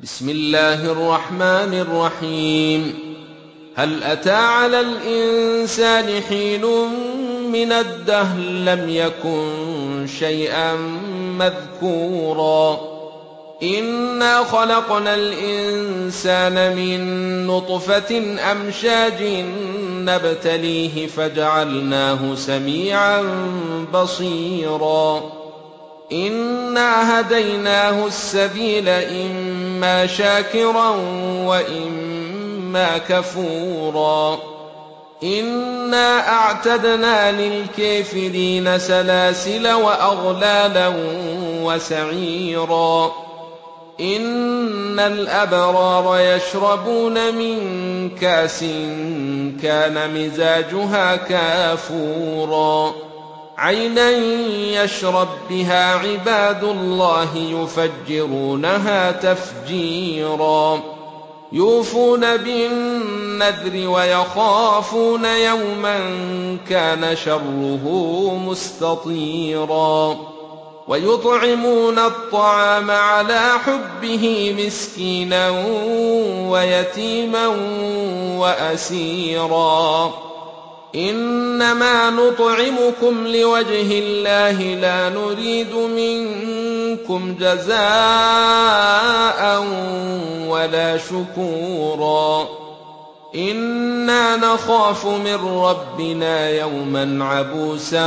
بسم الله الرحمن الرحيم. هل أتى على الإنسان حين من الدهر لم يكن شيئا مذكورا إنا خلقنا الإنسان من نطفة أمشاج نبتليه فجعلناه سميعا بصيرا إنا هديناه السبيل إما شاكرا وإما كفورا إنا أعتدنا للكافرين سلاسل وأغلالا وسعيرا إن الأبرار يشربون من كأس كان مزاجها كافورا عينا يشرب بها عباد الله يفجرونها تفجيرا يوفون بالنذر ويخافون يوما كان شره مستطيرا ويطعمون الطعام على حبه مسكينا ويتيما وأسيرا إنما نطعمكم لوجه الله لا نريد منكم جزاء ولا شكورا إنا نخاف من ربنا يوما عبوسا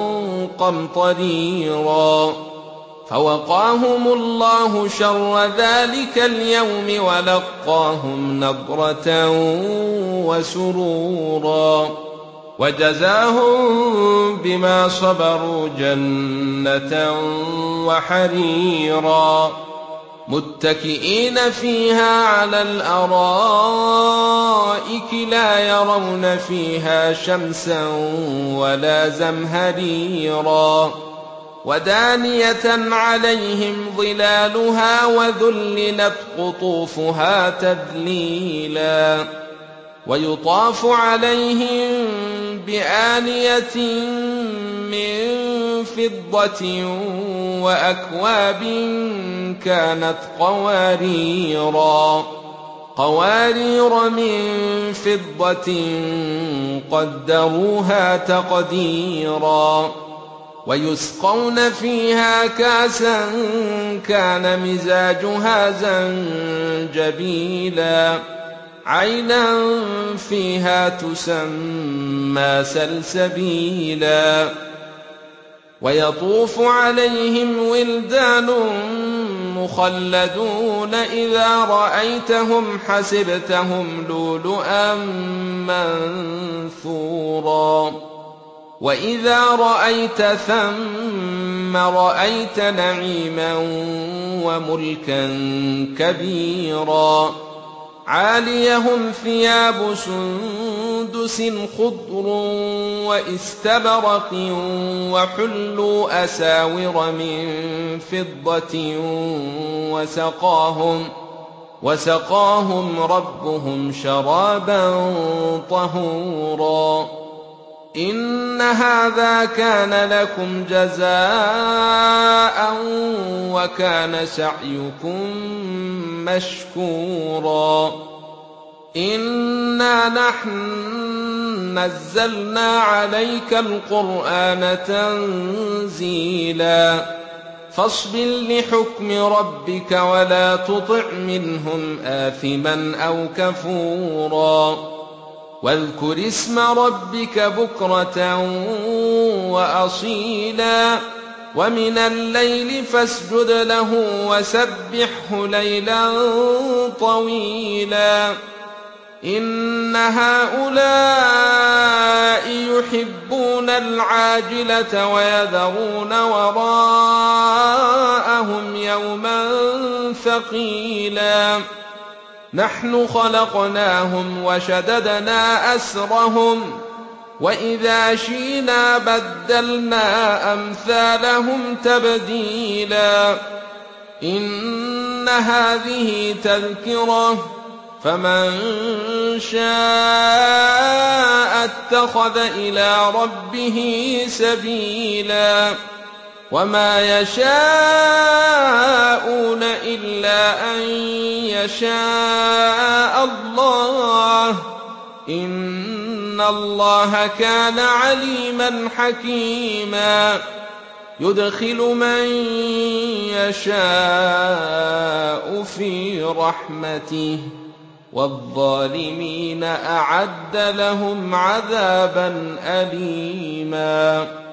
قمطريرا فوقاهم الله شر ذلك اليوم ولقاهم نضرة وسرورا وجزاهم بما صبروا جنة وحريرا متكئين فيها على الأرائك لا يرون فيها شمسا ولا زمهريرا ودانية عليهم ظلالها وذللت قطوفها تذليلا ويطاف عليهم بآنية من فضة وأكواب كانت قوارير من فضة قدروها تقديرا ويسقون فيها كأسا كان مزاجها زنجبيلا عينا فيها تسمى سلسبيلا ويطوف عليهم ولدان مخلدون إذا رأيتهم حسبتهم لؤلؤا منثورا وإذا رأيت ثم رأيت نعيما وملكا كبيرا عاليهم ثياب سندس خضر واستبرق وحلوا أساور من فضة وسقاهم ربهم شرابا طهورا إن هذا كان لكم جزاء وكان سعيكم مشكورا إنا نحن نزلنا عليك القرآن تنزيلا فاصبر لحكم ربك ولا تطع منهم آثما أو كفورا واذكر اسم ربك بكرة وأصيلا ومن الليل فاسجد له وسبحه ليلا طويلا إن هؤلاء يحبون العاجلة ويذرون وراءهم يوما ثقيلا نحن خلقناهم وشددنا أسرهم وإذا شئنا بدلنا أمثالهم تبديلا إن هذه تذكرة فمن شاء اتخذ إلى ربه سبيلا وما يشاءون إلا أن يشاء الله إن الله كان عليما حكيما يدخل من يشاء في رحمته والظالمين أعد لهم عذابا أليما